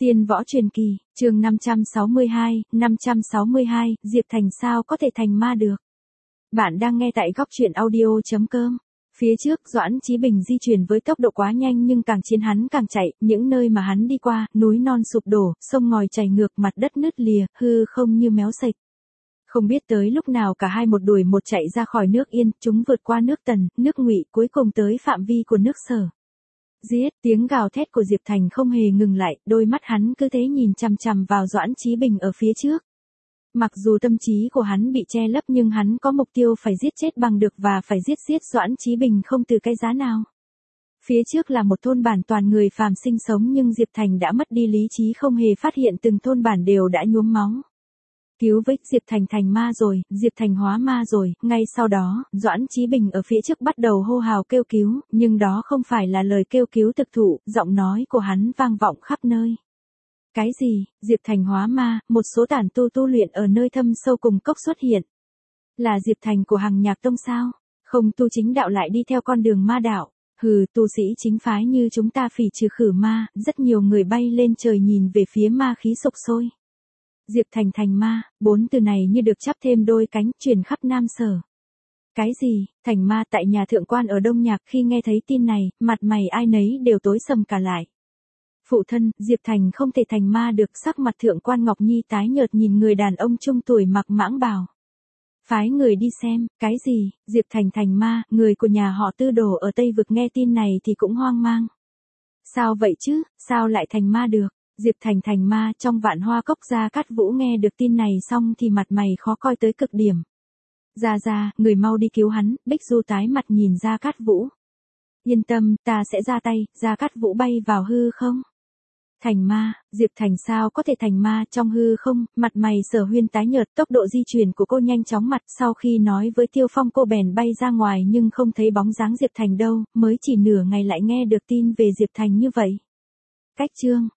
Tiên võ truyền kỳ, chương 562, Diệp Thành sao có thể thành ma được. Bạn đang nghe tại góc truyện audio.com. Phía trước Doãn Chí Bình di chuyển với tốc độ quá nhanh nhưng càng chiến hắn càng chạy, những nơi mà hắn đi qua, núi non sụp đổ, sông ngòi chảy ngược, mặt đất nứt lìa, hư không như méo sạch. Không biết tới lúc nào cả hai một đuổi một chạy ra khỏi nước Yên, chúng vượt qua nước Tần, nước Ngụy, cuối cùng tới phạm vi của nước Sở. Giết, tiếng gào thét của Diệp Thành không hề ngừng lại, đôi mắt hắn cứ thế nhìn chằm chằm vào Doãn Chí Bình ở phía trước. Mặc dù tâm trí của hắn bị che lấp nhưng hắn có mục tiêu phải giết chết bằng được và phải giết Doãn Chí Bình không từ cái giá nào. Phía trước là một thôn bản toàn người phàm sinh sống nhưng Diệp Thành đã mất đi lý trí, không hề phát hiện từng thôn bản đều đã nhuốm máu. Cứu với, Diệp Thành thành ma rồi, Diệp Thành hóa ma rồi, ngay sau đó, Doãn Chí Bình ở phía trước bắt đầu hô hào kêu cứu, nhưng đó không phải là lời kêu cứu thực thụ, giọng nói của hắn vang vọng khắp nơi. Cái gì, Diệp Thành hóa ma, một số tản tu luyện ở nơi thâm sâu cùng cốc xuất hiện. Là Diệp Thành của Hằng Nhạc Tông sao? Không tu chính đạo lại đi theo con đường ma đạo. Hừ, tu sĩ chính phái như chúng ta phỉ trừ khử ma, rất nhiều người bay lên trời nhìn về phía ma khí sục sôi. Diệp Thành thành ma, 4 từ này như được chắp thêm đôi cánh, truyền khắp Nam Sở. Cái gì, thành ma? Tại nhà thượng quan ở Đông Nhạc khi nghe thấy tin này, mặt mày ai nấy đều tối sầm cả lại. Phụ thân, Diệp Thành không thể thành ma được, sắc mặt thượng quan Ngọc Nhi tái nhợt nhìn người đàn ông trung tuổi mặc mãng bào. Phái người đi xem, cái gì, Diệp Thành thành ma, người của nhà họ Tư Đồ ở Tây Vực nghe tin này thì cũng hoang mang. Sao vậy chứ, sao lại thành ma được? Diệp Thành thành ma. Trong Vạn Hoa Cốc, Gia Cát Vũ nghe được tin này xong thì mặt mày khó coi tới cực điểm. Ra, người mau đi cứu hắn. Bích Du tái mặt nhìn Gia Cát Vũ. Yên tâm, ta sẽ ra tay. Gia Cát Vũ bay vào hư không. Thành ma, Diệp Thành sao có thể thành ma? Trong hư không, mặt mày Sở Huyên tái nhợt, tốc độ di chuyển của cô nhanh chóng mặt, sau khi nói với Tiêu Phong cô bèn bay ra ngoài nhưng không thấy bóng dáng Diệp Thành đâu, mới chỉ nửa ngày lại nghe được tin về Diệp Thành như vậy. Cách chương